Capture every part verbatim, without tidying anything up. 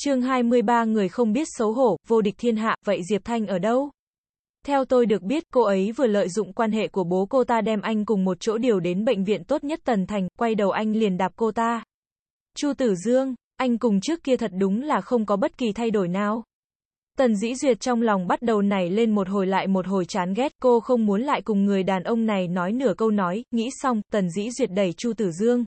Chương hai mươi ba người không biết xấu hổ, vô địch thiên hạ, vậy Diệp Thanh ở đâu? Theo tôi được biết, cô ấy vừa lợi dụng quan hệ của bố cô ta đem anh cùng một chỗ điều đến bệnh viện tốt nhất Tần Thành, quay đầu anh liền đạp cô ta. Chu Tử Dương, anh cùng trước kia thật đúng là không có bất kỳ thay đổi nào. Tần Dĩ Duyệt trong lòng bắt đầu nảy lên một hồi lại một hồi chán ghét, cô không muốn lại cùng người đàn ông này nói nửa câu nói, nghĩ xong, Tần Dĩ Duyệt đẩy Chu Tử Dương.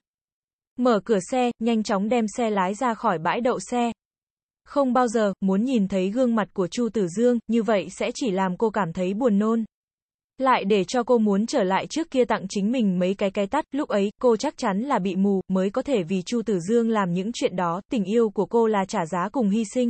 Mở cửa xe, nhanh chóng đem xe lái ra khỏi bãi đậu xe. Không bao giờ muốn nhìn thấy gương mặt của Chu Tử Dương, như vậy sẽ chỉ làm cô cảm thấy buồn nôn. Lại để cho cô muốn trở lại trước kia tặng chính mình mấy cái cái tát, lúc ấy, cô chắc chắn là bị mù, mới có thể vì Chu Tử Dương làm những chuyện đó, tình yêu của cô là trả giá cùng hy sinh.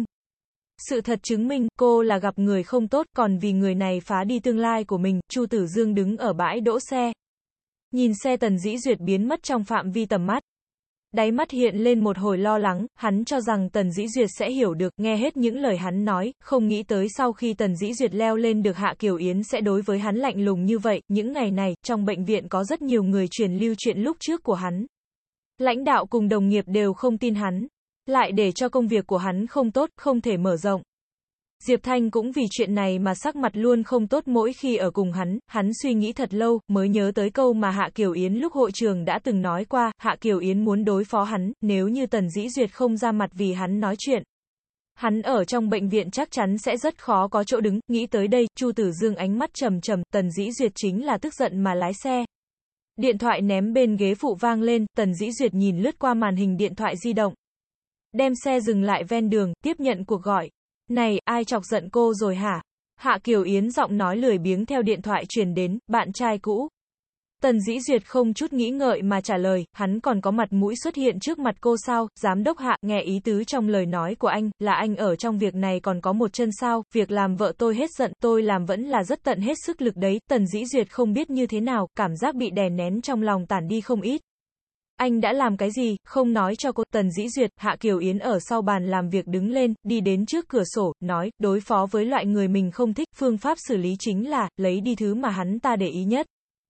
Sự thật chứng minh, cô là gặp người không tốt, còn vì người này phá đi tương lai của mình. Chu Tử Dương đứng ở bãi đỗ xe. Nhìn xe Tần Dĩ Duyệt biến mất trong phạm vi tầm mắt. Đáy mắt hiện lên một hồi lo lắng, hắn cho rằng Tần Dĩ Duyệt sẽ hiểu được, nghe hết những lời hắn nói, không nghĩ tới sau khi Tần Dĩ Duyệt leo lên được Hạ Kiều Yến sẽ đối với hắn lạnh lùng như vậy. Những ngày này, trong bệnh viện có rất nhiều người truyền lưu chuyện lúc trước của hắn. Lãnh đạo cùng đồng nghiệp đều không tin hắn, lại để cho công việc của hắn không tốt, không thể mở rộng. Diệp Thanh cũng vì chuyện này mà sắc mặt luôn không tốt mỗi khi ở cùng hắn, hắn suy nghĩ thật lâu, mới nhớ tới câu mà Hạ Kiều Yến lúc hội trường đã từng nói qua, Hạ Kiều Yến muốn đối phó hắn, nếu như Tần Dĩ Duyệt không ra mặt vì hắn nói chuyện. Hắn ở trong bệnh viện chắc chắn sẽ rất khó có chỗ đứng, nghĩ tới đây, Chu Tử Dương ánh mắt trầm trầm, Tần Dĩ Duyệt chính là tức giận mà lái xe. Điện thoại ném bên ghế phụ vang lên, Tần Dĩ Duyệt nhìn lướt qua màn hình điện thoại di động. Đem xe dừng lại ven đường, tiếp nhận cuộc gọi. Này, ai chọc giận cô rồi hả? Hạ Kiều Yến giọng nói lười biếng theo điện thoại truyền đến, bạn trai cũ. Tần Dĩ Duyệt không chút nghĩ ngợi mà trả lời, hắn còn có mặt mũi xuất hiện trước mặt cô sao? Giám đốc Hạ, nghe ý tứ trong lời nói của anh, là anh ở trong việc này còn có một chân sao? Việc làm vợ tôi hết giận, tôi làm vẫn là rất tận hết sức lực đấy. Tần Dĩ Duyệt không biết như thế nào, cảm giác bị đè nén trong lòng tản đi không ít. Anh đã làm cái gì, không nói cho cô. Tần Dĩ Duyệt, Hạ Kiều Yến ở sau bàn làm việc đứng lên, đi đến trước cửa sổ, nói, đối phó với loại người mình không thích, phương pháp xử lý chính là, lấy đi thứ mà hắn ta để ý nhất.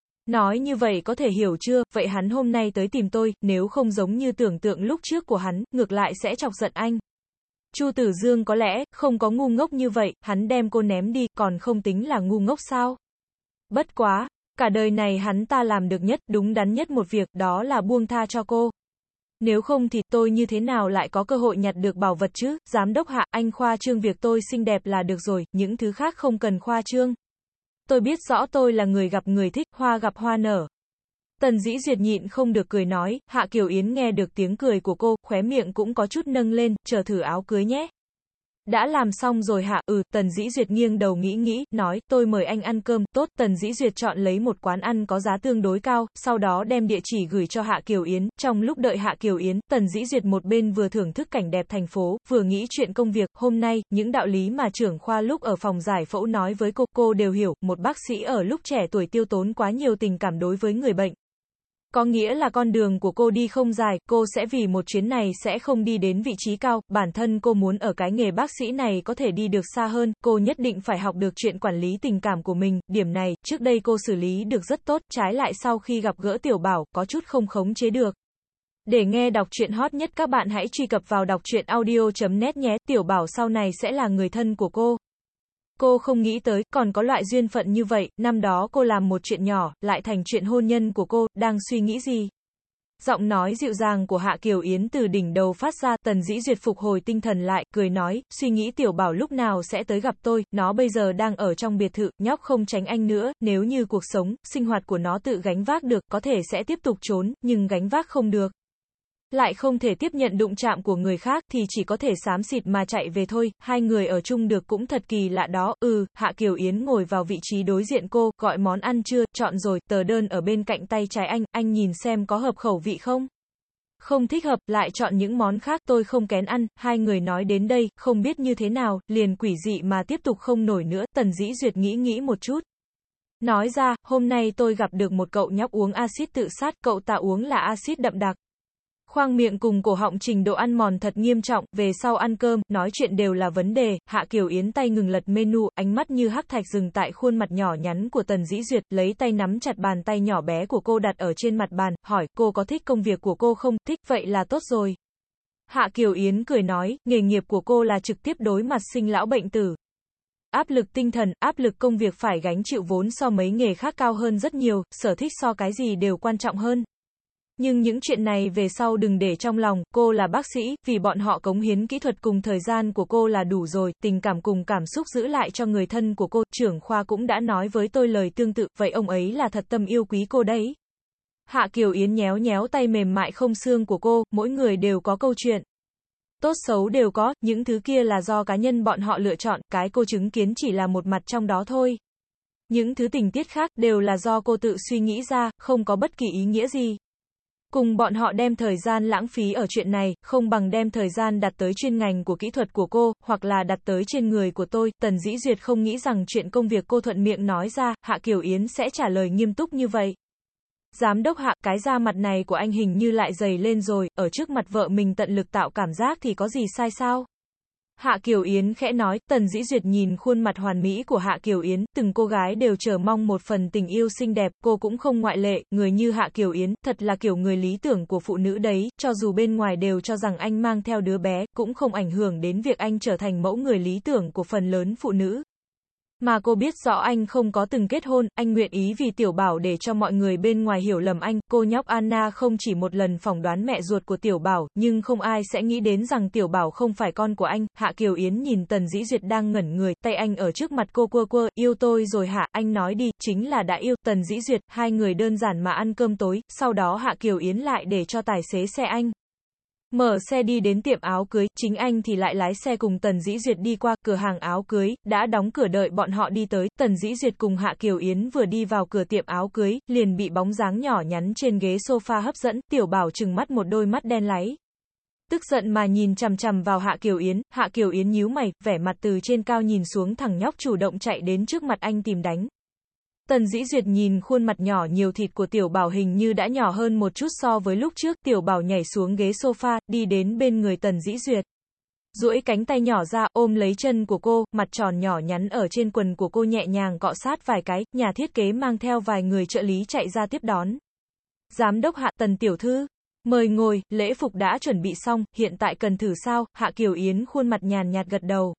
Nói như vậy có thể hiểu chưa, vậy hắn hôm nay tới tìm tôi, nếu không giống như tưởng tượng lúc trước của hắn, ngược lại sẽ chọc giận anh. Chu Tử Dương có lẽ, không có ngu ngốc như vậy, hắn đem cô ném đi, còn không tính là ngu ngốc sao? Bất quá. Cả đời này hắn ta làm được nhất, đúng đắn nhất một việc, đó là buông tha cho cô. Nếu không thì, tôi như thế nào lại có cơ hội nhặt được bảo vật chứ? Giám đốc Hạ, anh khoa trương việc tôi xinh đẹp là được rồi, những thứ khác không cần khoa trương. Tôi biết rõ tôi là người gặp người thích, hoa gặp hoa nở. Tần Dĩ Duyệt nhịn không được cười nói, Hạ Kiều Yến nghe được tiếng cười của cô, khóe miệng cũng có chút nâng lên, chờ thử áo cưới nhé. Đã làm xong rồi hả? Ừ, Tần Dĩ Duyệt nghiêng đầu nghĩ nghĩ, nói, tôi mời anh ăn cơm. Tốt, Tần Dĩ Duyệt chọn lấy một quán ăn có giá tương đối cao, sau đó đem địa chỉ gửi cho Hạ Kiều Yến. Trong lúc đợi Hạ Kiều Yến, Tần Dĩ Duyệt một bên vừa thưởng thức cảnh đẹp thành phố, vừa nghĩ chuyện công việc. Hôm nay, những đạo lý mà trưởng khoa lúc ở phòng giải phẫu nói với cô, cô đều hiểu. Một bác sĩ ở lúc trẻ tuổi tiêu tốn quá nhiều tình cảm đối với người bệnh. Có nghĩa là con đường của cô đi không dài, cô sẽ vì một chuyến này sẽ không đi đến vị trí cao, bản thân cô muốn ở cái nghề bác sĩ này có thể đi được xa hơn, cô nhất định phải học được chuyện quản lý tình cảm của mình, điểm này, trước đây cô xử lý được rất tốt, trái lại sau khi gặp gỡ Tiểu Bảo, có chút không khống chế được. Để nghe đọc truyện hot nhất các bạn hãy truy cập vào đọc truyện audio chấm net nhé, Tiểu Bảo sau này sẽ là người thân của cô. Cô không nghĩ tới, còn có loại duyên phận như vậy, năm đó cô làm một chuyện nhỏ, lại thành chuyện hôn nhân của cô, đang suy nghĩ gì? Giọng nói dịu dàng của Hạ Kiều Yến từ đỉnh đầu phát ra, Tần Dĩ Duyệt phục hồi tinh thần lại, cười nói, suy nghĩ Tiểu Bảo lúc nào sẽ tới gặp tôi, nó bây giờ đang ở trong biệt thự, nhóc không tránh anh nữa, nếu như cuộc sống, sinh hoạt của nó tự gánh vác được, có thể sẽ tiếp tục trốn, nhưng gánh vác không được. Lại không thể tiếp nhận đụng chạm của người khác thì chỉ có thể xám xịt mà chạy về thôi, hai người ở chung được cũng thật kỳ lạ đó. Ừ, Hạ Kiều Yến ngồi vào vị trí đối diện cô, gọi món ăn chưa, chọn rồi, tờ đơn ở bên cạnh tay trái anh, anh nhìn xem có hợp khẩu vị không? Không thích hợp, lại chọn những món khác, tôi không kén ăn. Hai người nói đến đây, không biết như thế nào, liền quỷ dị mà tiếp tục không nổi nữa. Tần Dĩ Duyệt nghĩ nghĩ một chút. Nói ra, hôm nay tôi gặp được một cậu nhóc uống axit tự sát, cậu ta uống là axit đậm đặc. Khoang miệng cùng cổ họng trình độ ăn mòn thật nghiêm trọng, về sau ăn cơm, nói chuyện đều là vấn đề. Hạ Kiều Yến tay ngừng lật menu, ánh mắt như hắc thạch dừng tại khuôn mặt nhỏ nhắn của Tần Dĩ Duyệt, lấy tay nắm chặt bàn tay nhỏ bé của cô đặt ở trên mặt bàn, hỏi, cô có thích công việc của cô không? Thích, vậy là tốt rồi. Hạ Kiều Yến cười nói, nghề nghiệp của cô là trực tiếp đối mặt sinh lão bệnh tử. Áp lực tinh thần, áp lực công việc phải gánh chịu vốn so mấy nghề khác cao hơn rất nhiều, sở thích so cái gì đều quan trọng hơn. Nhưng những chuyện này về sau đừng để trong lòng, cô là bác sĩ, vì bọn họ cống hiến kỹ thuật cùng thời gian của cô là đủ rồi, tình cảm cùng cảm xúc giữ lại cho người thân của cô, trưởng khoa cũng đã nói với tôi lời tương tự, vậy ông ấy là thật tâm yêu quý cô đấy. Hạ Kiều Yến nhéo nhéo tay mềm mại không xương của cô, mỗi người đều có câu chuyện. Tốt xấu đều có, những thứ kia là do cá nhân bọn họ lựa chọn, cái cô chứng kiến chỉ là một mặt trong đó thôi. Những thứ tình tiết khác đều là do cô tự suy nghĩ ra, không có bất kỳ ý nghĩa gì. Cùng bọn họ đem thời gian lãng phí ở chuyện này, không bằng đem thời gian đặt tới chuyên ngành của kỹ thuật của cô, hoặc là đặt tới trên người của tôi. Tần Dĩ Duyệt không nghĩ rằng chuyện công việc cô thuận miệng nói ra, Hạ Kiều Yến sẽ trả lời nghiêm túc như vậy. Giám đốc Hạ, cái da mặt này của anh hình như lại dày lên rồi, ở trước mặt vợ mình tận lực tạo cảm giác thì có gì sai sao? Hạ Kiều Yến khẽ nói, Tần Dĩ Duyệt nhìn khuôn mặt hoàn mỹ của Hạ Kiều Yến, từng cô gái đều chờ mong một phần tình yêu xinh đẹp, cô cũng không ngoại lệ, người như Hạ Kiều Yến, thật là kiểu người lý tưởng của phụ nữ đấy, cho dù bên ngoài đều cho rằng anh mang theo đứa bé, cũng không ảnh hưởng đến việc anh trở thành mẫu người lý tưởng của phần lớn phụ nữ. Mà cô biết rõ anh không có từng kết hôn, anh nguyện ý vì Tiểu Bảo để cho mọi người bên ngoài hiểu lầm anh, cô nhóc Anna không chỉ một lần phỏng đoán mẹ ruột của Tiểu Bảo, nhưng không ai sẽ nghĩ đến rằng Tiểu Bảo không phải con của anh. Hạ Kiều Yến nhìn Tần Dĩ Duyệt đang ngẩn người, tay anh ở trước mặt cô quơ quơ, yêu tôi rồi hả, anh nói đi, chính là đã yêu. Tần Dĩ Duyệt, hai người đơn giản mà ăn cơm tối, sau đó Hạ Kiều Yến lại để cho tài xế xe anh mở xe đi đến tiệm áo cưới, chính anh thì lại lái xe cùng Tần Dĩ Duyệt đi qua cửa hàng áo cưới, đã đóng cửa đợi bọn họ đi tới. Tần Dĩ Duyệt cùng Hạ Kiều Yến vừa đi vào cửa tiệm áo cưới, liền bị bóng dáng nhỏ nhắn trên ghế sofa hấp dẫn, Tiểu Bảo trừng mắt một đôi mắt đen láy. Tức giận mà nhìn chằm chằm vào Hạ Kiều Yến, Hạ Kiều Yến nhíu mày, vẻ mặt từ trên cao nhìn xuống, thằng nhóc chủ động chạy đến trước mặt anh tìm đánh. Tần Dĩ Duyệt nhìn khuôn mặt nhỏ nhiều thịt của Tiểu Bảo hình như đã nhỏ hơn một chút so với lúc trước, Tiểu Bảo nhảy xuống ghế sofa, đi đến bên người Tần Dĩ Duyệt. Duỗi cánh tay nhỏ ra, ôm lấy chân của cô, mặt tròn nhỏ nhắn ở trên quần của cô nhẹ nhàng cọ sát vài cái, nhà thiết kế mang theo vài người trợ lý chạy ra tiếp đón. Giám đốc Hạ, Tần tiểu thư, mời ngồi, lễ phục đã chuẩn bị xong, hiện tại cần thử sao? Hạ Kiều Yến khuôn mặt nhàn nhạt gật đầu.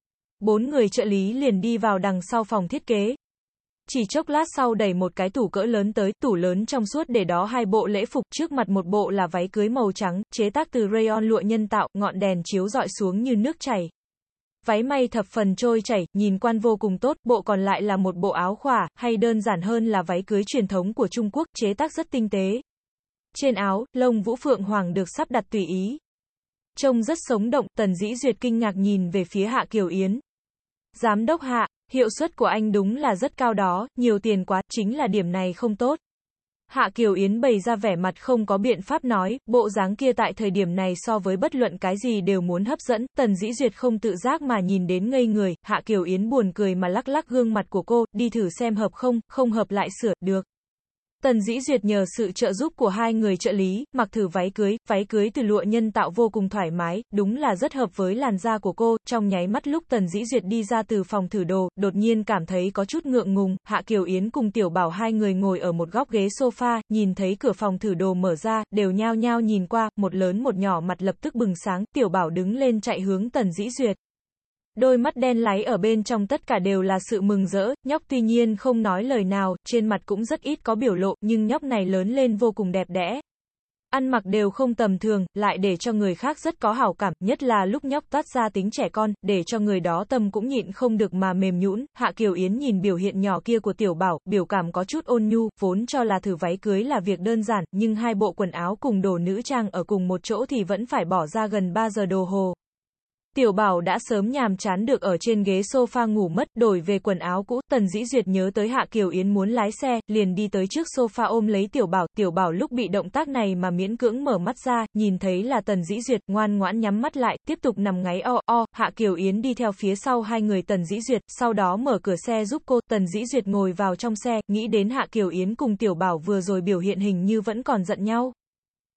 Bốn người trợ lý liền đi vào đằng sau phòng thiết kế. Chỉ chốc lát sau đẩy một cái tủ cỡ lớn tới, tủ lớn trong suốt để đó hai bộ lễ phục, trước mặt một bộ là váy cưới màu trắng, chế tác từ rayon lụa nhân tạo, ngọn đèn chiếu rọi xuống như nước chảy. Váy may thập phần trôi chảy, nhìn quan vô cùng tốt, bộ còn lại là một bộ áo khỏa, hay đơn giản hơn là váy cưới truyền thống của Trung Quốc, chế tác rất tinh tế. Trên áo, lông vũ phượng hoàng được sắp đặt tùy ý. Trông rất sống động, Tần Dĩ Duyệt kinh ngạc nhìn về phía Hạ Kiều Yến. Giám đốc Hạ, hiệu suất của anh đúng là rất cao đó, nhiều tiền quá, chính là điểm này không tốt. Hạ Kiều Yến bày ra vẻ mặt không có biện pháp nói, bộ dáng kia tại thời điểm này so với bất luận cái gì đều muốn hấp dẫn, Tần Dĩ Duyệt không tự giác mà nhìn đến ngây người, Hạ Kiều Yến buồn cười mà lắc lắc gương mặt của cô, đi thử xem hợp không, không hợp lại sửa, được. Tần Dĩ Duyệt nhờ sự trợ giúp của hai người trợ lý, mặc thử váy cưới, váy cưới từ lụa nhân tạo vô cùng thoải mái, đúng là rất hợp với làn da của cô, trong nháy mắt lúc Tần Dĩ Duyệt đi ra từ phòng thử đồ, đột nhiên cảm thấy có chút ngượng ngùng, Hạ Kiều Yến cùng Tiểu Bảo hai người ngồi ở một góc ghế sofa, nhìn thấy cửa phòng thử đồ mở ra, đều nhao nhao nhìn qua, một lớn một nhỏ mặt lập tức bừng sáng, Tiểu Bảo đứng lên chạy hướng Tần Dĩ Duyệt. Đôi mắt đen láy ở bên trong tất cả đều là sự mừng rỡ, nhóc tuy nhiên không nói lời nào, trên mặt cũng rất ít có biểu lộ, nhưng nhóc này lớn lên vô cùng đẹp đẽ. Ăn mặc đều không tầm thường, lại để cho người khác rất có hảo cảm, nhất là lúc nhóc toát ra tính trẻ con, để cho người đó tâm cũng nhịn không được mà mềm nhũn. Hạ Kiều Yến nhìn biểu hiện nhỏ kia của Tiểu Bảo, biểu cảm có chút ôn nhu, vốn cho là thử váy cưới là việc đơn giản, nhưng hai bộ quần áo cùng đồ nữ trang ở cùng một chỗ thì vẫn phải bỏ ra gần ba giờ đồ hồ. Tiểu Bảo đã sớm nhàm chán được ở trên ghế sofa ngủ mất, đổi về quần áo cũ, Tần Dĩ Duyệt nhớ tới Hạ Kiều Yến muốn lái xe, liền đi tới trước sofa ôm lấy Tiểu Bảo, Tiểu Bảo lúc bị động tác này mà miễn cưỡng mở mắt ra, nhìn thấy là Tần Dĩ Duyệt, ngoan ngoãn nhắm mắt lại, tiếp tục nằm ngáy o o, Hạ Kiều Yến đi theo phía sau hai người Tần Dĩ Duyệt, sau đó mở cửa xe giúp cô, Tần Dĩ Duyệt ngồi vào trong xe, nghĩ đến Hạ Kiều Yến cùng Tiểu Bảo vừa rồi biểu hiện hình như vẫn còn giận nhau.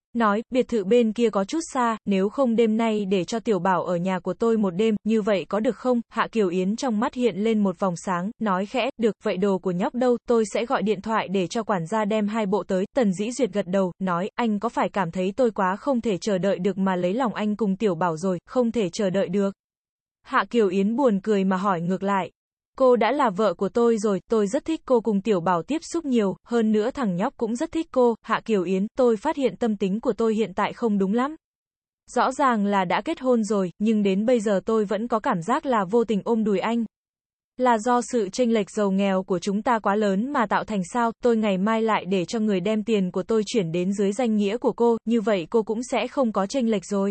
Nói, biệt thự bên kia có chút xa, nếu không đêm nay để cho Tiểu Bảo ở nhà của tôi một đêm, như vậy có được không? Hạ Kiều Yến trong mắt hiện lên một vòng sáng, nói khẽ, được, vậy đồ của nhóc đâu, tôi sẽ gọi điện thoại để cho quản gia đem hai bộ tới. Tần Dĩ Duyệt gật đầu, nói, anh có phải cảm thấy tôi quá không thể chờ đợi được mà lấy lòng anh cùng Tiểu Bảo rồi, không thể chờ đợi được. Hạ Kiều Yến buồn cười mà hỏi ngược lại. Cô đã là vợ của tôi rồi, tôi rất thích cô cùng Tiểu Bảo tiếp xúc nhiều, hơn nữa thằng nhóc cũng rất thích cô. Hạ Kiều Yến, tôi phát hiện tâm tính của tôi hiện tại không đúng lắm. Rõ ràng là đã kết hôn rồi, nhưng đến bây giờ tôi vẫn có cảm giác là vô tình ôm đùi anh. Là do sự chênh lệch giàu nghèo của chúng ta quá lớn mà tạo thành sao? Tôi ngày mai lại để cho người đem tiền của tôi chuyển đến dưới danh nghĩa của cô, như vậy cô cũng sẽ không có chênh lệch rồi.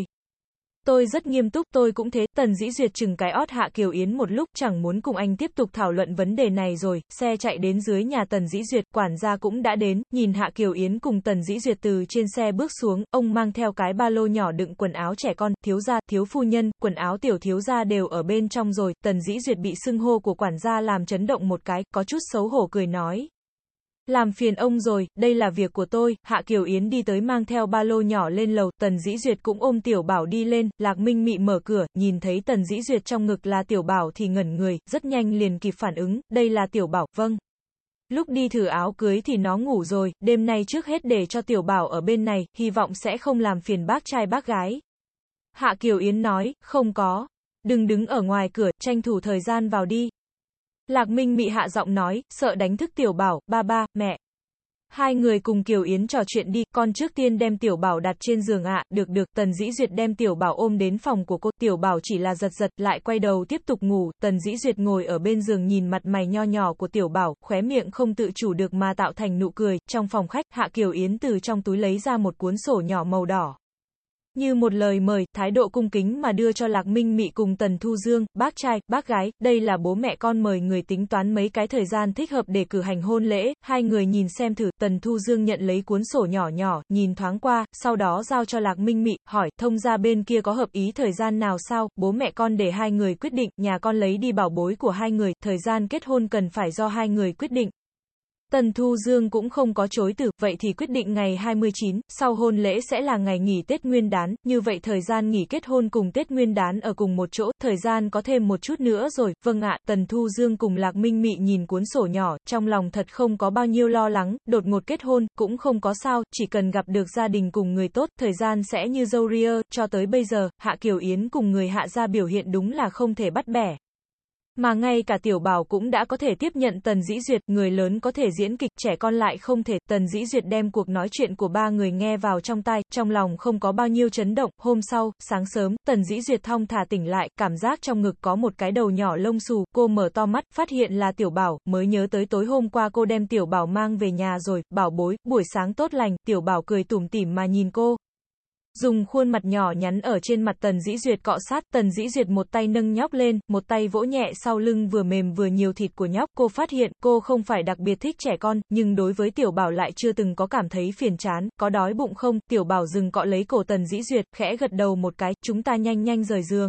Tôi rất nghiêm túc, tôi cũng thế. Tần Dĩ Duyệt chừng cái ót Hạ Kiều Yến một lúc, chẳng muốn cùng anh tiếp tục thảo luận vấn đề này rồi. Xe chạy đến dưới nhà Tần Dĩ Duyệt, quản gia cũng đã đến, nhìn Hạ Kiều Yến cùng Tần Dĩ Duyệt từ trên xe bước xuống, ông mang theo cái ba lô nhỏ đựng quần áo trẻ con, thiếu gia, thiếu phu nhân, quần áo tiểu thiếu gia đều ở bên trong rồi. Tần Dĩ Duyệt bị xưng hô của quản gia làm chấn động một cái, có chút xấu hổ cười nói. Làm phiền ông rồi, đây là việc của tôi. Hạ Kiều Yến đi tới mang theo ba lô nhỏ lên lầu, Tần Dĩ Duyệt cũng ôm Tiểu Bảo đi lên, Lạc Minh Mị mở cửa, nhìn thấy Tần Dĩ Duyệt trong ngực là Tiểu Bảo thì ngẩn người, rất nhanh liền kịp phản ứng, đây là Tiểu Bảo, vâng. Lúc đi thử áo cưới thì nó ngủ rồi, đêm nay trước hết để cho Tiểu Bảo ở bên này, hy vọng sẽ không làm phiền bác trai bác gái. Hạ Kiều Yến nói, không có, đừng đứng ở ngoài cửa, tranh thủ thời gian vào đi. Lạc Minh Mị hạ giọng nói, sợ đánh thức Tiểu Bảo, ba ba, mẹ. Hai người cùng Kiều Yến trò chuyện đi, con trước tiên đem Tiểu Bảo đặt trên giường ạ, à. Được được, Tần Dĩ Duyệt đem Tiểu Bảo ôm đến phòng của cô, Tiểu Bảo chỉ là giật giật, lại quay đầu tiếp tục ngủ, Tần Dĩ Duyệt ngồi ở bên giường nhìn mặt mày nho nhỏ của Tiểu Bảo, khóe miệng không tự chủ được mà tạo thành nụ cười. Trong phòng khách, Hạ Kiều Yến từ trong túi lấy ra một cuốn sổ nhỏ màu đỏ. Như một lời mời, thái độ cung kính mà đưa cho Lạc Minh Mị cùng Tần Thu Dương, bác trai, bác gái, đây là bố mẹ con mời người tính toán mấy cái thời gian thích hợp để cử hành hôn lễ, hai người nhìn xem thử, Tần Thu Dương nhận lấy cuốn sổ nhỏ nhỏ, nhìn thoáng qua, sau đó giao cho Lạc Minh Mị, hỏi, thông gia bên kia có hợp ý thời gian nào sao, bố mẹ con để hai người quyết định, nhà con lấy đi bảo bối của hai người, thời gian kết hôn cần phải do hai người quyết định. Tần Thu Dương cũng không có chối từ, vậy thì quyết định ngày hai mươi chín, sau hôn lễ sẽ là ngày nghỉ Tết Nguyên đán, như vậy thời gian nghỉ kết hôn cùng Tết Nguyên đán ở cùng một chỗ, thời gian có thêm một chút nữa rồi, vâng ạ. Tần Thu Dương cùng Lạc Minh Mị nhìn cuốn sổ nhỏ, trong lòng thật không có bao nhiêu lo lắng, đột ngột kết hôn, cũng không có sao, chỉ cần gặp được gia đình cùng người tốt, thời gian sẽ như dâu ria, cho tới bây giờ, Hạ Kiều Yến cùng người Hạ gia biểu hiện đúng là không thể bắt bẻ. Mà ngay cả Tiểu Bảo cũng đã có thể tiếp nhận Tần Dĩ Duyệt, người lớn có thể diễn kịch, trẻ con lại không thể. Tần Dĩ Duyệt đem cuộc nói chuyện của ba người nghe vào trong tai, trong lòng không có bao nhiêu chấn động. Hôm sau, sáng sớm, Tần Dĩ Duyệt thong thả tỉnh lại, cảm giác trong ngực có một cái đầu nhỏ lông xù, cô mở to mắt, phát hiện là Tiểu Bảo, mới nhớ tới tối hôm qua cô đem Tiểu Bảo mang về nhà rồi. Bảo bối, buổi sáng tốt lành. Tiểu Bảo cười tủm tỉm mà nhìn cô. Dùng khuôn mặt nhỏ nhắn ở trên mặt Tần Dĩ Duyệt cọ sát, Tần Dĩ Duyệt một tay nâng nhóc lên, một tay vỗ nhẹ sau lưng vừa mềm vừa nhiều thịt của nhóc, cô phát hiện, cô không phải đặc biệt thích trẻ con, nhưng đối với Tiểu Bảo lại chưa từng có cảm thấy phiền chán, có đói bụng không? Tiểu Bảo dừng cọ lấy cổ Tần Dĩ Duyệt, khẽ gật đầu một cái, chúng ta nhanh nhanh rời giường.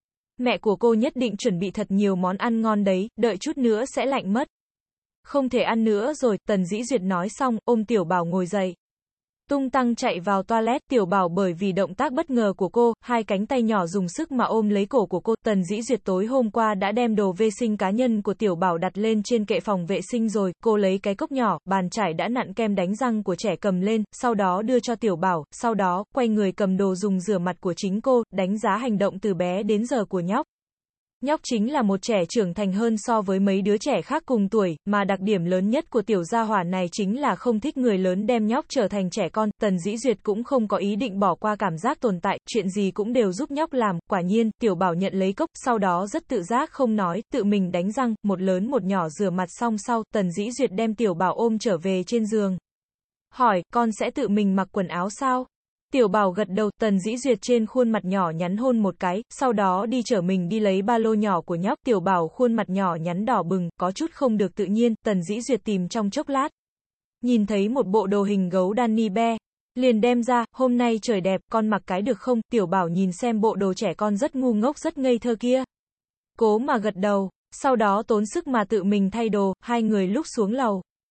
Mẹ của cô nhất định chuẩn bị thật nhiều món ăn ngon đấy, đợi chút nữa sẽ lạnh mất. Không thể ăn nữa rồi, Tần Dĩ Duyệt nói xong, ôm Tiểu Bảo ngồi dậy. Tung tăng chạy vào toilet, Tiểu Bảo bởi vì động tác bất ngờ của cô, hai cánh tay nhỏ dùng sức mà ôm lấy cổ của cô. Tần Dĩ Duyệt tối hôm qua đã đem đồ vệ sinh cá nhân của Tiểu Bảo đặt lên trên kệ phòng vệ sinh rồi, cô lấy cái cốc nhỏ, bàn chải đã nặn kem đánh răng của trẻ cầm lên, sau đó đưa cho Tiểu Bảo, sau đó, quay người cầm đồ dùng rửa mặt của chính cô, đánh giá hành động từ bé đến giờ của nhóc. Nhóc chính là một trẻ trưởng thành hơn so với mấy đứa trẻ khác cùng tuổi, mà đặc điểm lớn nhất của tiểu gia hỏa này chính là không thích người lớn đem nhóc trở thành trẻ con. Tần Dĩ Duyệt cũng không có ý định bỏ qua cảm giác tồn tại, chuyện gì cũng đều giúp nhóc làm. Quả nhiên, Tiểu Bảo nhận lấy cốc, sau đó rất tự giác không nói, tự mình đánh răng, một lớn một nhỏ rửa mặt xong sau, Tần Dĩ Duyệt đem Tiểu Bảo ôm trở về trên giường. Hỏi, con sẽ tự mình mặc quần áo sao? Tiểu Bảo gật đầu, Tần Dĩ Duyệt trên khuôn mặt nhỏ nhắn hôn một cái, sau đó đi chở mình đi lấy ba lô nhỏ của nhóc. Tiểu Bảo khuôn mặt nhỏ nhắn đỏ bừng, có chút không được tự nhiên, Tần Dĩ Duyệt tìm trong chốc lát. Nhìn thấy một bộ đồ hình gấu Danny Bear, liền đem ra, hôm nay trời đẹp, con mặc cái được không? Tiểu Bảo nhìn xem bộ đồ trẻ con rất ngu ngốc rất ngây thơ kia. Cố mà gật đầu, sau đó tốn sức mà tự mình thay đồ, hai người lúc xuống lầu.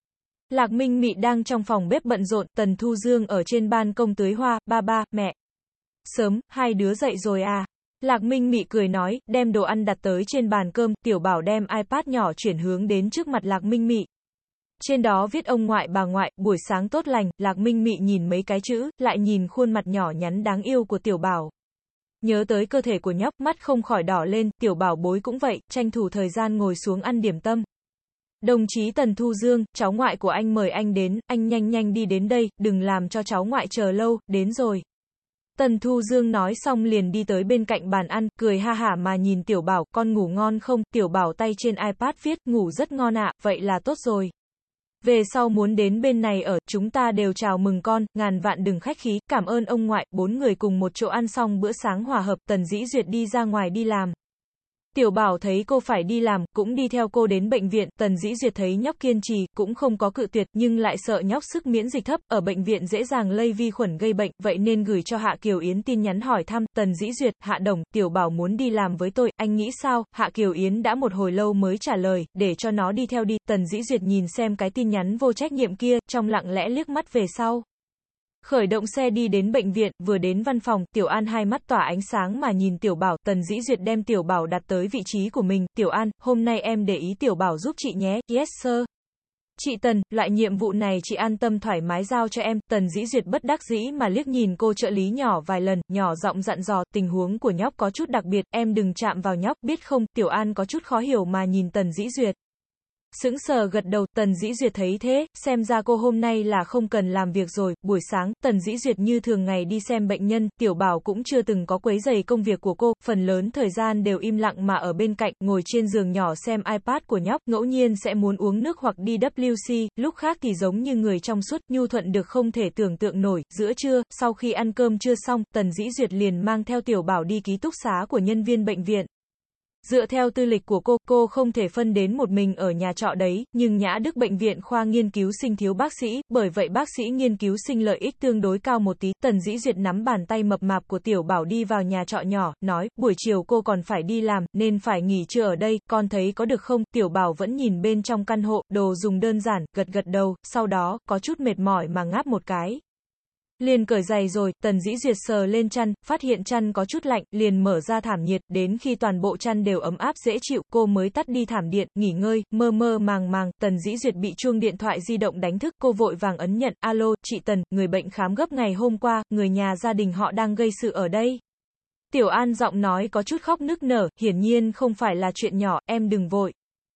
Lạc Minh Mị đang trong phòng bếp bận rộn, Tần Thu Dương ở trên ban công tưới hoa, ba ba, mẹ. Sớm, hai đứa dậy rồi à? Lạc Minh Mị cười nói, đem đồ ăn đặt tới trên bàn cơm, Tiểu Bảo đem iPad nhỏ chuyển hướng đến trước mặt Lạc Minh Mị. Trên đó viết ông ngoại bà ngoại, buổi sáng tốt lành, Lạc Minh Mị nhìn mấy cái chữ, lại nhìn khuôn mặt nhỏ nhắn đáng yêu của Tiểu Bảo. Nhớ tới cơ thể của nhóc, mắt không khỏi đỏ lên, Tiểu Bảo bối cũng vậy, tranh thủ thời gian ngồi xuống ăn điểm tâm. Đồng chí Tần Thu Dương, cháu ngoại của anh mời anh đến, anh nhanh nhanh đi đến đây, đừng làm cho cháu ngoại chờ lâu, đến rồi. Tần Thu Dương nói xong liền đi tới bên cạnh bàn ăn, cười ha hả mà nhìn Tiểu Bảo, con ngủ ngon không? Tiểu Bảo tay trên iPad viết, ngủ rất ngon ạ, vậy là tốt rồi. Về sau muốn đến bên này ở, chúng ta đều chào mừng con, ngàn vạn đừng khách khí, cảm ơn ông ngoại. Bốn người cùng một chỗ ăn xong bữa sáng hòa hợp, Tần Dĩ Duyệt đi ra ngoài đi làm. Tiểu Bảo thấy cô phải đi làm, cũng đi theo cô đến bệnh viện, Tần Dĩ Duyệt thấy nhóc kiên trì, cũng không có cự tuyệt, nhưng lại sợ nhóc sức miễn dịch thấp, ở bệnh viện dễ dàng lây vi khuẩn gây bệnh, vậy nên gửi cho Hạ Kiều Yến tin nhắn hỏi thăm, Tần Dĩ Duyệt, Hạ Đồng, Tiểu Bảo muốn đi làm với tôi, anh nghĩ sao? Hạ Kiều Yến đã một hồi lâu mới trả lời, để cho nó đi theo đi, Tần Dĩ Duyệt nhìn xem cái tin nhắn vô trách nhiệm kia, trong lặng lẽ liếc mắt về sau. Khởi động xe đi đến bệnh viện, vừa đến văn phòng, Tiểu An hai mắt tỏa ánh sáng mà nhìn Tiểu Bảo, Tần Dĩ Duyệt đem Tiểu Bảo đặt tới vị trí của mình, Tiểu An, hôm nay em để ý Tiểu Bảo giúp chị nhé, yes sir. Chị Tần, loại nhiệm vụ này chị an tâm thoải mái giao cho em, Tần Dĩ Duyệt bất đắc dĩ mà liếc nhìn cô trợ lý nhỏ vài lần, nhỏ giọng dặn dò, tình huống của nhóc có chút đặc biệt, em đừng chạm vào nhóc, biết không? Tiểu An có chút khó hiểu mà nhìn Tần Dĩ Duyệt. Sững sờ gật đầu, Tần Dĩ Duyệt thấy thế, xem ra cô hôm nay là không cần làm việc rồi. Buổi sáng, Tần Dĩ Duyệt như thường ngày đi xem bệnh nhân, Tiểu Bảo cũng chưa từng có quấy rầy công việc của cô, phần lớn thời gian đều im lặng mà ở bên cạnh, ngồi trên giường nhỏ xem iPad của nhóc, ngẫu nhiên sẽ muốn uống nước hoặc đi vê kép xê, lúc khác thì giống như người trong suốt, nhu thuận được không thể tưởng tượng nổi. Giữa trưa, sau khi ăn cơm trưa xong, Tần Dĩ Duyệt liền mang theo Tiểu Bảo đi ký túc xá của nhân viên bệnh viện. Dựa theo tư lịch của cô, cô không thể phân đến một mình ở nhà trọ đấy, nhưng Nhã Đức bệnh viện khoa nghiên cứu sinh thiếu bác sĩ, bởi vậy bác sĩ nghiên cứu sinh lợi ích tương đối cao một tí. Tần Dĩ Duyệt nắm bàn tay mập mạp của Tiểu Bảo đi vào nhà trọ nhỏ, nói, buổi chiều cô còn phải đi làm, nên phải nghỉ trưa ở đây, con thấy có được không? Tiểu Bảo vẫn nhìn bên trong căn hộ, đồ dùng đơn giản, gật gật đầu, sau đó, có chút mệt mỏi mà ngáp một cái. Liền cởi giày rồi, Tần Dĩ Duyệt sờ lên chăn, phát hiện chăn có chút lạnh, liền mở ra thảm nhiệt, đến khi toàn bộ chăn đều ấm áp dễ chịu, cô mới tắt đi thảm điện, nghỉ ngơi, mơ mơ màng màng, Tần Dĩ Duyệt bị chuông điện thoại di động đánh thức, cô vội vàng ấn nhận, alo, chị Tần, người bệnh khám gấp ngày hôm qua, người nhà gia đình họ đang gây sự ở đây. Tiểu An giọng nói có chút khóc nức nở, hiển nhiên không phải là chuyện nhỏ, em đừng vội.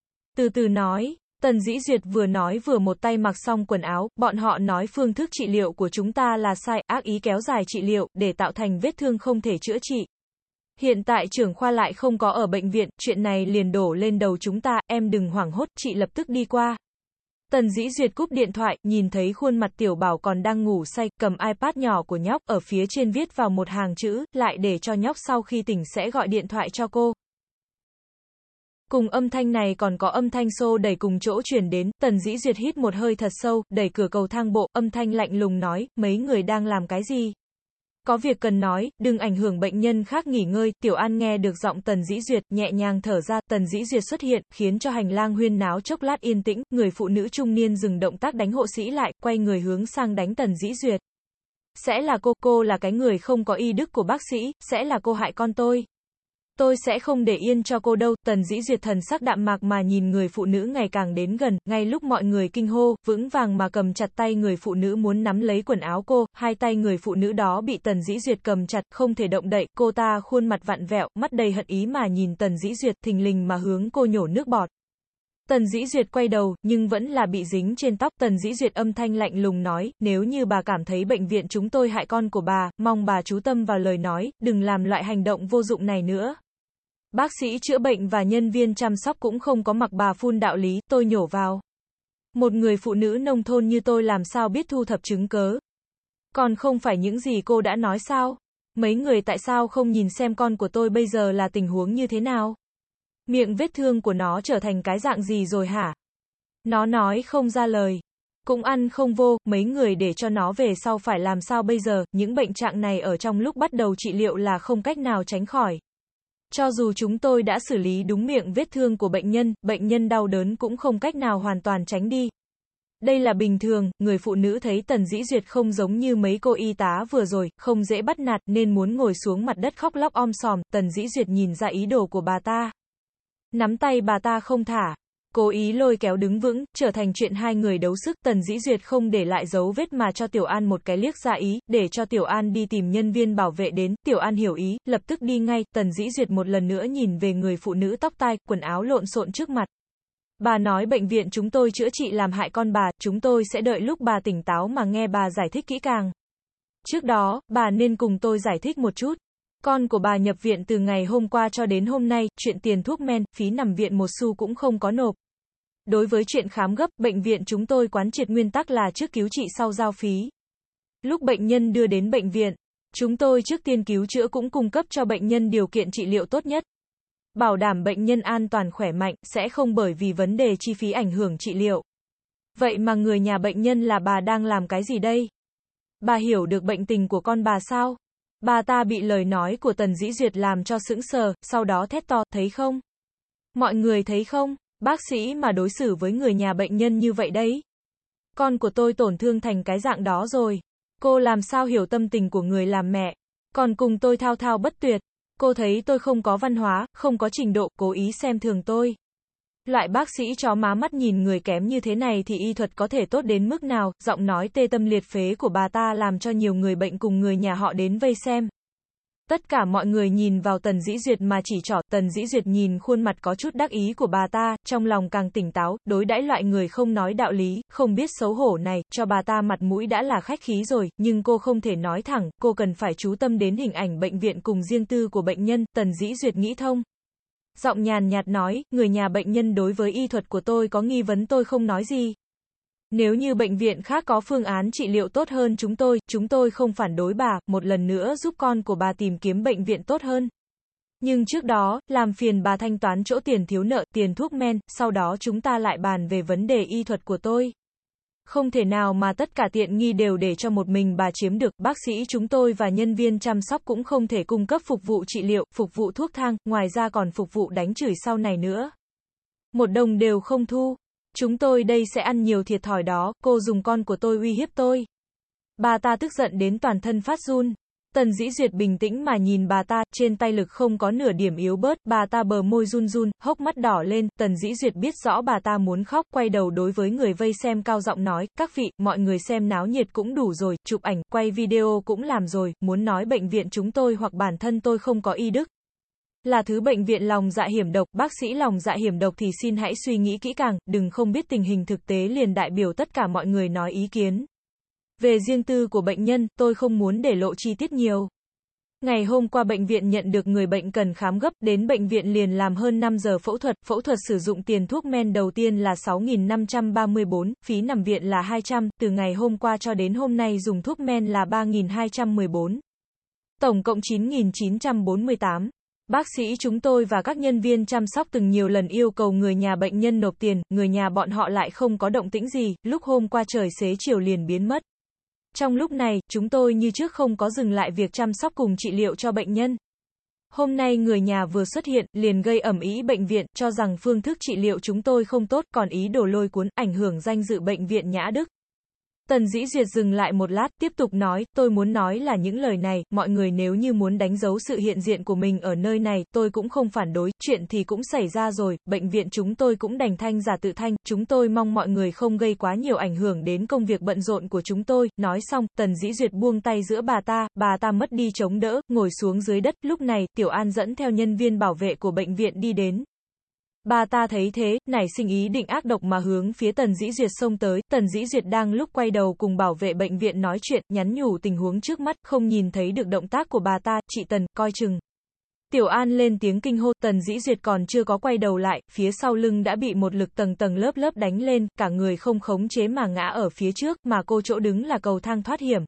Từ từ nói. Tần Dĩ Duyệt vừa nói vừa một tay mặc xong quần áo, bọn họ nói phương thức trị liệu của chúng ta là sai, ác ý kéo dài trị liệu, để tạo thành vết thương không thể chữa trị. Hiện tại trưởng khoa lại không có ở bệnh viện, chuyện này liền đổ lên đầu chúng ta, em đừng hoảng hốt, chị lập tức đi qua. Tần Dĩ Duyệt cúp điện thoại, nhìn thấy khuôn mặt Tiểu Bảo còn đang ngủ say, cầm iPad nhỏ của nhóc, ở phía trên viết vào một hàng chữ, lại để cho nhóc sau khi tỉnh sẽ gọi điện thoại cho cô. Cùng âm thanh này còn có âm thanh xô đẩy cùng chỗ truyền đến, Tần Dĩ Duyệt hít một hơi thật sâu, đẩy cửa cầu thang bộ, âm thanh lạnh lùng nói, mấy người đang làm cái gì? Có việc cần nói, đừng ảnh hưởng bệnh nhân khác nghỉ ngơi. Tiểu An nghe được giọng Tần Dĩ Duyệt, nhẹ nhàng thở ra, Tần Dĩ Duyệt xuất hiện, khiến cho hành lang huyên náo chốc lát yên tĩnh, người phụ nữ trung niên dừng động tác đánh hộ sĩ lại, quay người hướng sang đánh Tần Dĩ Duyệt. Sẽ là cô, cô là cái người không có y đức của bác sĩ, sẽ là cô hại con tôi. Tôi sẽ không để yên cho cô đâu. Tần Dĩ Duyệt thần sắc đạm mạc mà nhìn người phụ nữ ngày càng đến gần, ngay lúc mọi người kinh hô, vững vàng mà cầm chặt tay người phụ nữ muốn nắm lấy quần áo cô, hai tay người phụ nữ đó bị Tần Dĩ Duyệt cầm chặt, không thể động đậy, cô ta khuôn mặt vặn vẹo, mắt đầy hận ý mà nhìn Tần Dĩ Duyệt, thình lình mà hướng cô nhổ nước bọt. Tần Dĩ Duyệt quay đầu, nhưng vẫn là bị dính trên tóc. Tần Dĩ Duyệt âm thanh lạnh lùng nói, nếu như bà cảm thấy bệnh viện chúng tôi hại con của bà, mong bà chú tâm vào lời nói, đừng làm loại hành động vô dụng này nữa. Bác sĩ chữa bệnh và nhân viên chăm sóc cũng không có mặc bà phun đạo lý, tôi nhổ vào. Một người phụ nữ nông thôn như tôi làm sao biết thu thập chứng cớ. Còn không phải những gì cô đã nói sao? Mấy người tại sao không nhìn xem con của tôi bây giờ là tình huống như thế nào? Miệng vết thương của nó trở thành cái dạng gì rồi hả? Nó nói không ra lời. Cũng ăn không vô, mấy người để cho nó về sau phải làm sao bây giờ, những bệnh trạng này ở trong lúc bắt đầu trị liệu là không cách nào tránh khỏi. Cho dù chúng tôi đã xử lý đúng miệng vết thương của bệnh nhân, bệnh nhân đau đớn cũng không cách nào hoàn toàn tránh đi. Đây là bình thường, người phụ nữ thấy Tần Dĩ Duyệt không giống như mấy cô y tá vừa rồi, không dễ bắt nạt, nên muốn ngồi xuống mặt đất khóc lóc om sòm, Tần Dĩ Duyệt nhìn ra ý đồ của bà ta. Nắm tay bà ta không thả. Cố ý lôi kéo đứng vững, trở thành chuyện hai người đấu sức, Tần Dĩ Duyệt không để lại dấu vết mà cho Tiểu An một cái liếc ra ý, để cho Tiểu An đi tìm nhân viên bảo vệ đến, Tiểu An hiểu ý, lập tức đi ngay, Tần Dĩ Duyệt một lần nữa nhìn về người phụ nữ tóc tai, quần áo lộn xộn trước mặt. Bà nói bệnh viện chúng tôi chữa trị làm hại con bà, chúng tôi sẽ đợi lúc bà tỉnh táo mà nghe bà giải thích kỹ càng. Trước đó, bà nên cùng tôi giải thích một chút. Con của bà nhập viện từ ngày hôm qua cho đến hôm nay, chuyện tiền thuốc men, phí nằm viện một xu cũng không có nộp. Đối với chuyện khám gấp, bệnh viện chúng tôi quán triệt nguyên tắc là trước cứu trị sau giao phí. Lúc bệnh nhân đưa đến bệnh viện, chúng tôi trước tiên cứu chữa cũng cung cấp cho bệnh nhân điều kiện trị liệu tốt nhất. Bảo đảm bệnh nhân an toàn khỏe mạnh, sẽ không bởi vì vấn đề chi phí ảnh hưởng trị liệu. Vậy mà người nhà bệnh nhân là bà đang làm cái gì đây? Bà hiểu được bệnh tình của con bà sao? Bà ta bị lời nói của Tần Dĩ Duyệt làm cho sững sờ, sau đó thét to, thấy không? Mọi người thấy không? Bác sĩ mà đối xử với người nhà bệnh nhân như vậy đấy. Con của tôi tổn thương thành cái dạng đó rồi. Cô làm sao hiểu tâm tình của người làm mẹ? Còn cùng tôi thao thao bất tuyệt. Cô thấy tôi không có văn hóa, không có trình độ, cố ý xem thường tôi. Loại bác sĩ chó má mắt nhìn người kém như thế này thì y thuật có thể tốt đến mức nào? Giọng nói tê tâm liệt phế của bà ta làm cho nhiều người bệnh cùng người nhà họ đến vây xem. Tất cả mọi người nhìn vào Tần Dĩ Duyệt mà chỉ trỏ, Tần Dĩ Duyệt nhìn khuôn mặt có chút đắc ý của bà ta, trong lòng càng tỉnh táo, đối đãi loại người không nói đạo lý, không biết xấu hổ này, cho bà ta mặt mũi đã là khách khí rồi, nhưng cô không thể nói thẳng, cô cần phải chú tâm đến hình ảnh bệnh viện cùng riêng tư của bệnh nhân, Tần Dĩ Duyệt nghĩ thông. Giọng nhàn nhạt nói, người nhà bệnh nhân đối với y thuật của tôi có nghi vấn tôi không nói gì. Nếu như bệnh viện khác có phương án trị liệu tốt hơn chúng tôi, chúng tôi không phản đối bà, một lần nữa giúp con của bà tìm kiếm bệnh viện tốt hơn. Nhưng trước đó, làm phiền bà thanh toán chỗ tiền thiếu nợ, tiền thuốc men, sau đó chúng ta lại bàn về vấn đề y thuật của tôi. Không thể nào mà tất cả tiện nghi đều để cho một mình bà chiếm được, bác sĩ chúng tôi và nhân viên chăm sóc cũng không thể cung cấp phục vụ trị liệu, phục vụ thuốc thang, ngoài ra còn phục vụ đánh chửi sau này nữa. Một đồng đều không thu. Chúng tôi đây sẽ ăn nhiều thiệt thòi đó, cô dùng con của tôi uy hiếp tôi. Bà ta tức giận đến toàn thân phát run. Tần Dĩ Duyệt bình tĩnh mà nhìn bà ta, trên tay lực không có nửa điểm yếu bớt, bà ta bờ môi run run, hốc mắt đỏ lên, Tần Dĩ Duyệt biết rõ bà ta muốn khóc, quay đầu đối với người vây xem cao giọng nói, các vị, mọi người xem náo nhiệt cũng đủ rồi, chụp ảnh, quay video cũng làm rồi, muốn nói bệnh viện chúng tôi hoặc bản thân tôi không có y đức. Là thứ bệnh viện lòng dạ hiểm độc, bác sĩ lòng dạ hiểm độc thì xin hãy suy nghĩ kỹ càng, đừng không biết tình hình thực tế liền đại biểu tất cả mọi người nói ý kiến. Về riêng tư của bệnh nhân, tôi không muốn để lộ chi tiết nhiều. Ngày hôm qua bệnh viện nhận được người bệnh cần khám gấp, đến bệnh viện liền làm hơn năm giờ phẫu thuật, phẫu thuật sử dụng tiền thuốc men đầu tiên là sáu nghìn năm trăm ba mươi bốn, phí nằm viện là hai trăm, từ ngày hôm qua cho đến hôm nay dùng thuốc men là ba nghìn hai trăm mười bốn. Tổng cộng chín nghìn chín trăm bốn mươi tám. Bác sĩ chúng tôi và các nhân viên chăm sóc từng nhiều lần yêu cầu người nhà bệnh nhân nộp tiền, người nhà bọn họ lại không có động tĩnh gì, lúc hôm qua trời xế chiều liền biến mất. Trong lúc này, chúng tôi như trước không có dừng lại việc chăm sóc cùng trị liệu cho bệnh nhân. Hôm nay người nhà vừa xuất hiện, liền gây ầm ĩ bệnh viện, cho rằng phương thức trị liệu chúng tôi không tốt, còn ý đồ lôi cuốn, ảnh hưởng danh dự bệnh viện Nhã Đức. Tần Dĩ Duyệt dừng lại một lát, tiếp tục nói, tôi muốn nói là những lời này, mọi người nếu như muốn đánh dấu sự hiện diện của mình ở nơi này, tôi cũng không phản đối, chuyện thì cũng xảy ra rồi, bệnh viện chúng tôi cũng đành thanh giả tự thanh, chúng tôi mong mọi người không gây quá nhiều ảnh hưởng đến công việc bận rộn của chúng tôi, nói xong, Tần Dĩ Duyệt buông tay giữa bà ta, bà ta mất đi chống đỡ, ngồi xuống dưới đất, lúc này, Tiểu An dẫn theo nhân viên bảo vệ của bệnh viện đi đến. Bà ta thấy thế, nảy sinh ý định ác độc mà hướng phía Tần Dĩ Duyệt xông tới, Tần Dĩ Duyệt đang lúc quay đầu cùng bảo vệ bệnh viện nói chuyện, nhắn nhủ tình huống trước mắt, không nhìn thấy được động tác của bà ta, chị Tần, coi chừng. Tiểu An lên tiếng kinh hô, Tần Dĩ Duyệt còn chưa có quay đầu lại, phía sau lưng đã bị một lực tầng tầng lớp lớp đánh lên, cả người không khống chế mà ngã ở phía trước, mà cô chỗ đứng là cầu thang thoát hiểm.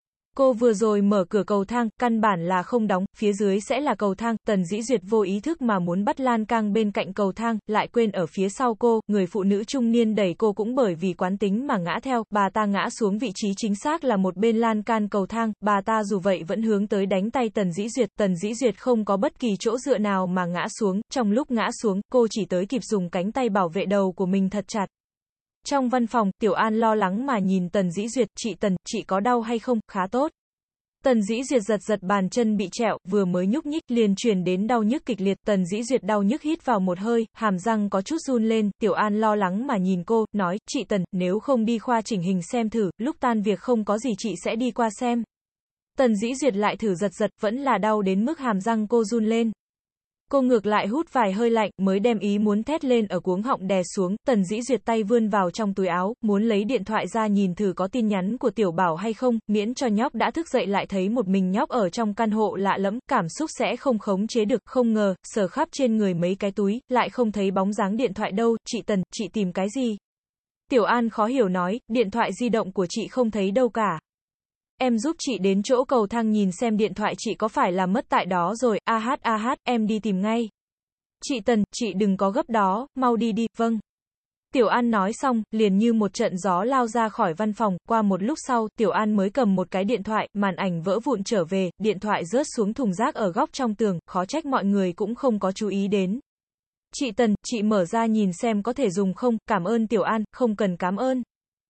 Cô vừa rồi mở cửa cầu thang, căn bản là không đóng, phía dưới sẽ là cầu thang, Tần Dĩ Duyệt vô ý thức mà muốn bắt lan can bên cạnh cầu thang, lại quên ở phía sau cô, người phụ nữ trung niên đẩy cô cũng bởi vì quán tính mà ngã theo, bà ta ngã xuống vị trí chính xác là một bên lan can cầu thang, bà ta dù vậy vẫn hướng tới đánh tay Tần Dĩ Duyệt, Tần Dĩ Duyệt không có bất kỳ chỗ dựa nào mà ngã xuống, trong lúc ngã xuống, cô chỉ tới kịp dùng cánh tay bảo vệ đầu của mình thật chặt. Trong văn phòng, Tiểu An lo lắng mà nhìn Tần Dĩ Duyệt, chị Tần, chị có đau hay không, khá tốt. Tần Dĩ Duyệt giật giật bàn chân bị trẹo, vừa mới nhúc nhích, liền truyền đến đau nhức kịch liệt, Tần Dĩ Duyệt đau nhức hít vào một hơi, hàm răng có chút run lên, Tiểu An lo lắng mà nhìn cô, nói, chị Tần, nếu không đi khoa chỉnh hình xem thử, lúc tan việc không có gì chị sẽ đi qua xem. Tần Dĩ Duyệt lại thử giật giật, vẫn là đau đến mức hàm răng cô run lên. Cô ngược lại hút vài hơi lạnh, mới đem ý muốn thét lên ở cuống họng đè xuống, Tần Dĩ Duyệt tay vươn vào trong túi áo, muốn lấy điện thoại ra nhìn thử có tin nhắn của Tiểu Bảo hay không, miễn cho nhóc đã thức dậy lại thấy một mình nhóc ở trong căn hộ lạ lẫm, cảm xúc sẽ không khống chế được, không ngờ, sờ khắp trên người mấy cái túi, lại không thấy bóng dáng điện thoại đâu, chị Tần, chị tìm cái gì? Tiểu An khó hiểu nói, điện thoại di động của chị không thấy đâu cả. Em giúp chị đến chỗ cầu thang nhìn xem điện thoại chị có phải là mất tại đó rồi, a hát a hát, em đi tìm ngay. Chị Tần, chị đừng có gấp đó, mau đi đi, vâng. Tiểu An nói xong, liền như một trận gió lao ra khỏi văn phòng, qua một lúc sau, Tiểu An mới cầm một cái điện thoại, màn ảnh vỡ vụn trở về, điện thoại rớt xuống thùng rác ở góc trong tường, khó trách mọi người cũng không có chú ý đến. Chị Tần, chị mở ra nhìn xem có thể dùng không, cảm ơn Tiểu An, không cần cảm ơn.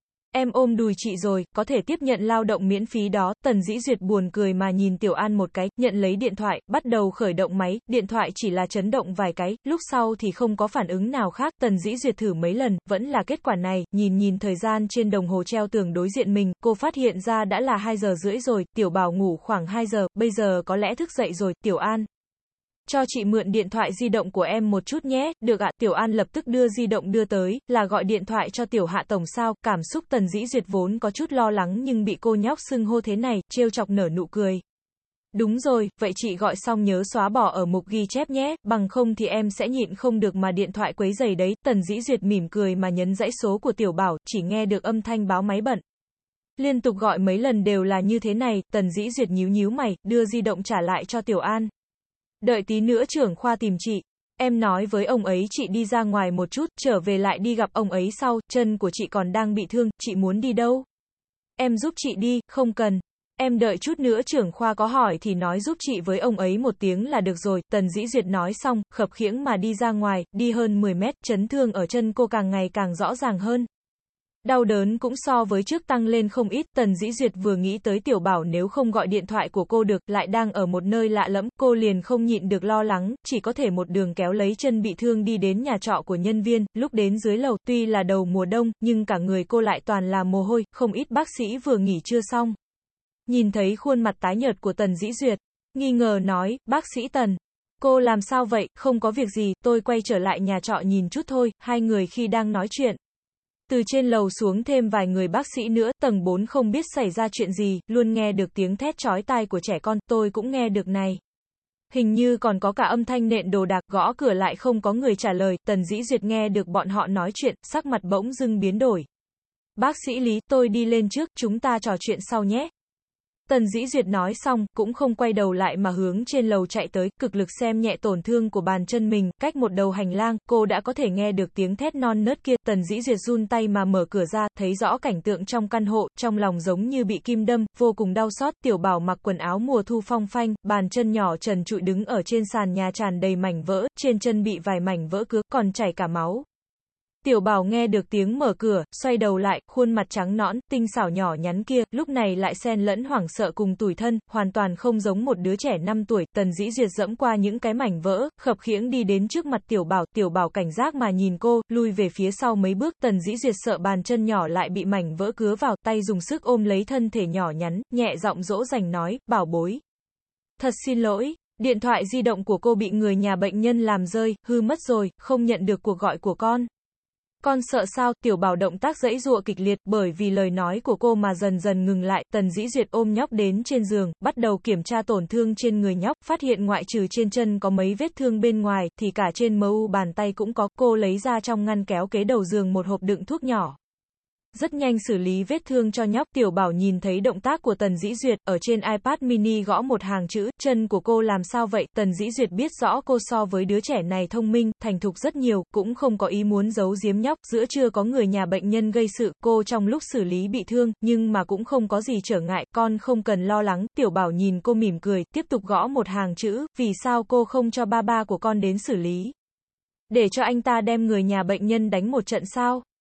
Em ôm đùi chị rồi, có thể tiếp nhận lao động miễn phí đó, Tần Dĩ Duyệt buồn cười mà nhìn Tiểu An một cái, nhận lấy điện thoại, bắt đầu khởi động máy, điện thoại chỉ là chấn động vài cái, lúc sau thì không có phản ứng nào khác, Tần Dĩ Duyệt thử mấy lần, vẫn là kết quả này, nhìn nhìn thời gian trên đồng hồ treo tường đối diện mình, cô phát hiện ra đã là hai giờ rưỡi rồi, Tiểu Bảo ngủ khoảng hai giờ, bây giờ có lẽ thức dậy rồi, Tiểu An. Cho chị mượn điện thoại di động của em một chút nhé, được ạ, Tiểu An lập tức đưa di động đưa tới, là gọi điện thoại cho Tiểu Hạ Tổng sao, cảm xúc Tần Dĩ Duyệt vốn có chút lo lắng nhưng bị cô nhóc xưng hô thế này, trêu chọc nở nụ cười. Đúng rồi, vậy chị gọi xong nhớ xóa bỏ ở mục ghi chép nhé, bằng không thì em sẽ nhịn không được mà điện thoại quấy rầy đấy, Tần Dĩ Duyệt mỉm cười mà nhấn dãy số của Tiểu Bảo, chỉ nghe được âm thanh báo máy bận. Liên tục gọi mấy lần đều là như thế này, Tần Dĩ Duyệt nhíu nhíu mày, đưa di động trả lại cho Tiểu An. Đợi tí nữa trưởng khoa tìm chị. Em nói với ông ấy chị đi ra ngoài một chút, trở về lại đi gặp ông ấy sau, chân của chị còn đang bị thương, chị muốn đi đâu? Em giúp chị đi, không cần. Em đợi chút nữa trưởng khoa có hỏi thì nói giúp chị với ông ấy một tiếng là được rồi, Tần Dĩ Duyệt nói xong, khập khiễng mà đi ra ngoài, đi hơn mười mét, chấn thương ở chân cô càng ngày càng rõ ràng hơn. Đau đớn cũng so với trước tăng lên không ít, Tần Dĩ Duyệt vừa nghĩ tới Tiểu Bảo nếu không gọi điện thoại của cô được, lại đang ở một nơi lạ lẫm, cô liền không nhịn được lo lắng, chỉ có thể một đường kéo lấy chân bị thương đi đến nhà trọ của nhân viên, lúc đến dưới lầu, tuy là đầu mùa đông, nhưng cả người cô lại toàn là mồ hôi, không ít bác sĩ vừa nghỉ trưa xong. Nhìn thấy khuôn mặt tái nhợt của Tần Dĩ Duyệt, nghi ngờ nói, bác sĩ Tần, cô làm sao vậy, không có việc gì, tôi quay trở lại nhà trọ nhìn chút thôi, hai người khi đang nói chuyện. Từ trên lầu xuống thêm vài người bác sĩ nữa, tầng bốn không biết xảy ra chuyện gì, luôn nghe được tiếng thét chói tai của trẻ con, tôi cũng nghe được này. Hình như còn có cả âm thanh nện đồ đạc, gõ cửa lại không có người trả lời, Tần Dĩ Duyệt nghe được bọn họ nói chuyện, sắc mặt bỗng dưng biến đổi. Bác sĩ Lý, tôi đi lên trước, chúng ta trò chuyện sau nhé. Tần Dĩ Duyệt nói xong, cũng không quay đầu lại mà hướng trên lầu chạy tới, cực lực xem nhẹ tổn thương của bàn chân mình, cách một đầu hành lang, cô đã có thể nghe được tiếng thét non nớt kia, Tần Dĩ Duyệt run tay mà mở cửa ra, thấy rõ cảnh tượng trong căn hộ, trong lòng giống như bị kim đâm, vô cùng đau xót, Tiểu Bảo mặc quần áo mùa thu phong phanh, bàn chân nhỏ trần trụi đứng ở trên sàn nhà tràn đầy mảnh vỡ, trên chân bị vài mảnh vỡ cứa, còn chảy cả máu. Tiểu Bảo nghe được tiếng mở cửa, xoay đầu lại, khuôn mặt trắng nõn, tinh xảo nhỏ nhắn kia, lúc này lại xen lẫn hoảng sợ cùng tủi thân, hoàn toàn không giống một đứa trẻ năm tuổi, Tần Dĩ Duyệt dẫm qua những cái mảnh vỡ, khập khiễng đi đến trước mặt Tiểu Bảo, Tiểu Bảo cảnh giác mà nhìn cô, lui về phía sau mấy bước, Tần Dĩ Duyệt sợ bàn chân nhỏ lại bị mảnh vỡ cứa vào, tay dùng sức ôm lấy thân thể nhỏ nhắn, nhẹ giọng dỗ dành nói, bảo bối. Thật xin lỗi, điện thoại di động của cô bị người nhà bệnh nhân làm rơi, hư mất rồi, không nhận được cuộc gọi của con. Con sợ sao, Tiểu Bảo động tác giãy giụa kịch liệt, bởi vì lời nói của cô mà dần dần ngừng lại, Tần Dĩ Duyệt ôm nhóc đến trên giường, bắt đầu kiểm tra tổn thương trên người nhóc, phát hiện ngoại trừ trên chân có mấy vết thương bên ngoài, thì cả trên mờ u bàn tay cũng có, cô lấy ra trong ngăn kéo kế đầu giường một hộp đựng thuốc nhỏ. Rất nhanh xử lý vết thương cho nhóc, Tiểu Bảo nhìn thấy động tác của Tần Dĩ Duyệt, ở trên iPad mini gõ một hàng chữ, chân của cô làm sao vậy, Tần Dĩ Duyệt biết rõ cô so với đứa trẻ này thông minh, thành thục rất nhiều, cũng không có ý muốn giấu giếm nhóc, giữa trưa có người nhà bệnh nhân gây sự, cô trong lúc xử lý bị thương, nhưng mà cũng không có gì trở ngại, con không cần lo lắng, Tiểu Bảo nhìn cô mỉm cười, tiếp tục gõ một hàng chữ, vì sao cô không cho ba ba của con đến xử lý? Để cho anh ta đem người nhà bệnh nhân đánh một trận sao?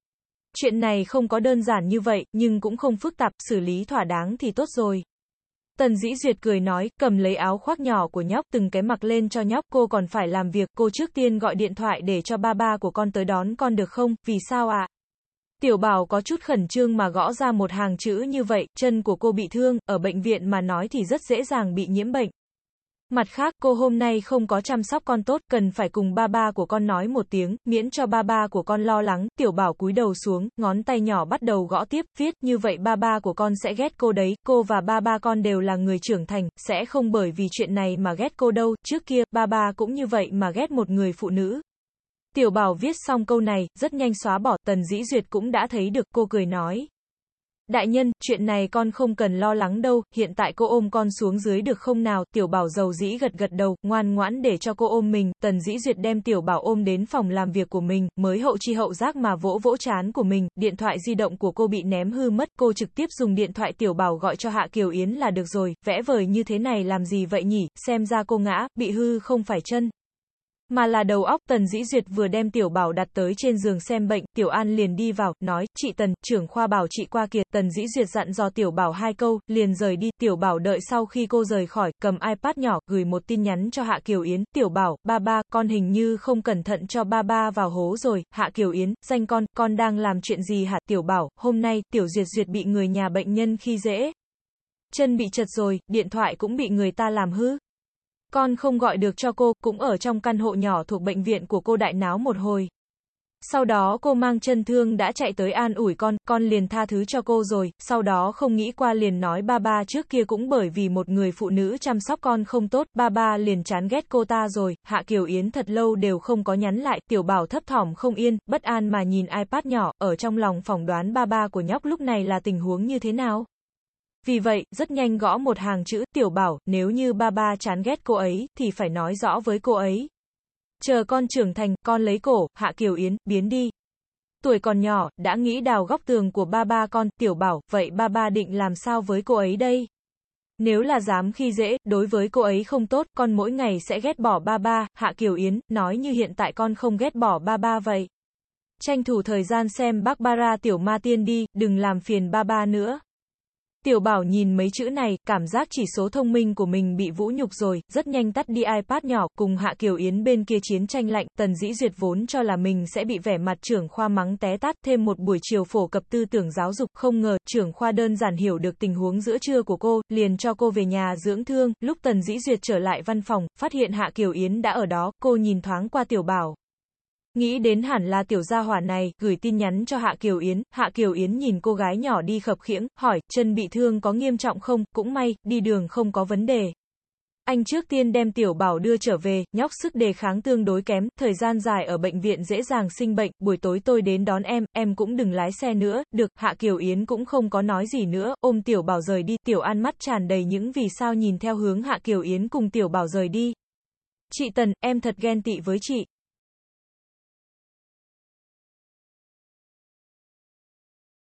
Chuyện này không có đơn giản như vậy, nhưng cũng không phức tạp, xử lý thỏa đáng thì tốt rồi. Tần Dĩ Duyệt cười nói, cầm lấy áo khoác nhỏ của nhóc từng cái mặc lên cho nhóc, cô còn phải làm việc, cô trước tiên gọi điện thoại để cho ba ba của con tới đón con được không, vì sao ạ? À? Tiểu Bảo có chút khẩn trương mà gõ ra một hàng chữ như vậy, chân của cô bị thương, ở bệnh viện mà nói thì rất dễ dàng bị nhiễm bệnh. Mặt khác, cô hôm nay không có chăm sóc con tốt, cần phải cùng ba ba của con nói một tiếng, miễn cho ba ba của con lo lắng. Tiểu Bảo cúi đầu xuống, ngón tay nhỏ bắt đầu gõ tiếp, viết, như vậy ba ba của con sẽ ghét cô đấy, cô và ba ba con đều là người trưởng thành, sẽ không bởi vì chuyện này mà ghét cô đâu, trước kia, ba ba cũng như vậy mà ghét một người phụ nữ. Tiểu Bảo viết xong câu này, rất nhanh xóa bỏ, Tần Dĩ Duyệt cũng đã thấy được, cô cười nói. Đại nhân, chuyện này con không cần lo lắng đâu, hiện tại cô ôm con xuống dưới được không nào? Tiểu Bảo dầu dĩ gật gật đầu, ngoan ngoãn để cho cô ôm mình. Tần Dĩ Duyệt đem Tiểu Bảo ôm đến phòng làm việc của mình, mới hậu chi hậu giác mà vỗ vỗ trán của mình, điện thoại di động của cô bị ném hư mất, cô trực tiếp dùng điện thoại Tiểu Bảo gọi cho Hạ Kiều Yến là được rồi, vẽ vời như thế này làm gì vậy nhỉ, xem ra cô ngã, bị hư không phải chân, mà là đầu óc. Tần Dĩ Duyệt vừa đem Tiểu Bảo đặt tới trên giường xem bệnh, Tiểu An liền đi vào, nói, chị Tần, trưởng khoa bảo chị qua kìa. Tần Dĩ Duyệt dặn dò Tiểu Bảo hai câu, liền rời đi. Tiểu Bảo đợi sau khi cô rời khỏi, cầm iPad nhỏ, gửi một tin nhắn cho Hạ Kiều Yến, Tiểu Bảo, ba ba, con hình như không cẩn thận cho ba ba vào hố rồi. Hạ Kiều Yến, danh con, con đang làm chuyện gì hả? Tiểu Bảo, hôm nay, Tiểu Duyệt Duyệt bị người nhà bệnh nhân khi dễ. Chân bị chật rồi, điện thoại cũng bị người ta làm hư. Con không gọi được cho cô, cũng ở trong căn hộ nhỏ thuộc bệnh viện của cô đại náo một hồi. Sau đó cô mang chân thương đã chạy tới an ủi con, con liền tha thứ cho cô rồi, sau đó không nghĩ qua liền nói ba ba trước kia cũng bởi vì một người phụ nữ chăm sóc con không tốt, ba ba liền chán ghét cô ta rồi. Hạ Kiều Yến thật lâu đều không có nhắn lại, Tiểu Bảo thấp thỏm không yên, bất an mà nhìn iPad nhỏ, ở trong lòng phỏng đoán ba ba của nhóc lúc này là tình huống như thế nào. Vì vậy, rất nhanh gõ một hàng chữ, Tiểu Bảo, nếu như ba ba chán ghét cô ấy, thì phải nói rõ với cô ấy. Chờ con trưởng thành, con lấy cổ. Hạ Kiều Yến, biến đi. Tuổi còn nhỏ, đã nghĩ đào góc tường của ba ba con. Tiểu Bảo, vậy ba ba định làm sao với cô ấy đây? Nếu là dám khi dễ, đối với cô ấy không tốt, con mỗi ngày sẽ ghét bỏ ba ba. Hạ Kiều Yến, nói như hiện tại con không ghét bỏ ba ba vậy. Tranh thủ thời gian xem Barbara Tiểu Ma Tiên đi, đừng làm phiền ba ba nữa. Tiểu Bảo nhìn mấy chữ này, cảm giác chỉ số thông minh của mình bị vũ nhục rồi, rất nhanh tắt đi iPad nhỏ, cùng Hạ Kiều Yến bên kia chiến tranh lạnh. Tần Dĩ Duyệt vốn cho là mình sẽ bị vẻ mặt trưởng khoa mắng té tát, thêm một buổi chiều phổ cập tư tưởng giáo dục, không ngờ, trưởng khoa đơn giản hiểu được tình huống giữa trưa của cô, liền cho cô về nhà dưỡng thương. Lúc Tần Dĩ Duyệt trở lại văn phòng, phát hiện Hạ Kiều Yến đã ở đó, cô nhìn thoáng qua Tiểu Bảo. Nghĩ đến hẳn là tiểu gia hỏa này, gửi tin nhắn cho Hạ Kiều Yến. Hạ Kiều Yến nhìn cô gái nhỏ đi khập khiễng, hỏi, chân bị thương có nghiêm trọng không? Cũng may, đi đường không có vấn đề. Anh trước tiên đem Tiểu Bảo đưa trở về, nhóc sức đề kháng tương đối kém, thời gian dài ở bệnh viện dễ dàng sinh bệnh, buổi tối tôi đến đón em, em cũng đừng lái xe nữa. Được. Hạ Kiều Yến cũng không có nói gì nữa, ôm Tiểu Bảo rời đi. Tiểu An mắt tràn đầy những vì sao nhìn theo hướng Hạ Kiều Yến cùng Tiểu Bảo rời đi. Chị Tần, em thật ghen tị với chị.